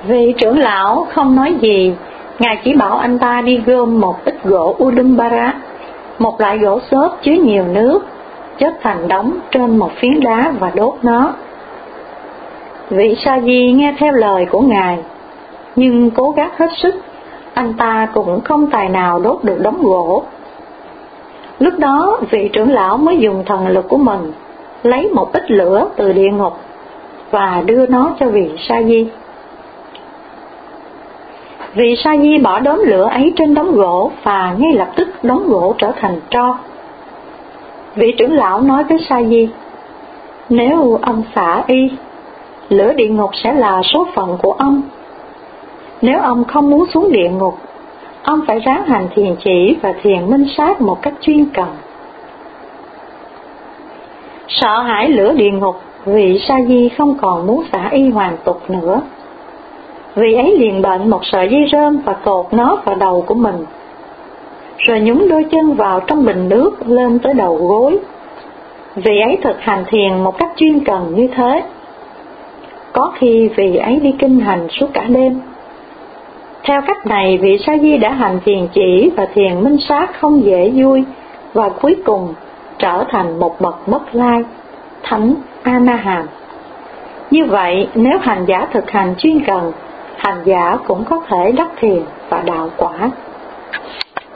Vị trưởng lão không nói gì, Ngài chỉ bảo anh ta đi gom một ít gỗ Udumbara, một loại gỗ xốp chứa nhiều nước, chất thành đống trên một phiến đá và đốt nó. Vị sa di nghe theo lời của Ngài, nhưng cố gắng hết sức, anh ta cũng không tài nào đốt được đống gỗ. Lúc đó vị trưởng lão mới dùng thần lực của mình, lấy một ít lửa từ địa ngục và đưa nó cho vị sa di. Vị sa di bỏ đốm lửa ấy trên đống gỗ và ngay lập tức đống gỗ trở thành tro. Vị trưởng lão nói với sa di, nếu ông xả y, lửa địa ngục sẽ là số phận của ông. Nếu ông không muốn xuống địa ngục, ông phải ráng hành thiền chỉ và thiền minh sát một cách chuyên cần. Sợ hãi lửa địa ngục, vị sa di không còn muốn xả y hoàn tục nữa. Vị ấy liền bận một sợi dây rơm và cột nó vào đầu của mình, rồi nhúng đôi chân vào trong bình nước lên tới đầu gối. Vị ấy thực hành thiền một cách chuyên cần như thế. Có khi vị ấy đi kinh hành suốt cả đêm. Theo cách này, vị sa di đã hành thiền chỉ và thiền minh sát không dễ vui, và cuối cùng trở thành một bậc bất lai, thánh A-na-hàm. Như vậy, nếu hành giả thực hành chuyên cần, hành giả cũng có thể đắc thiền và đạo quả.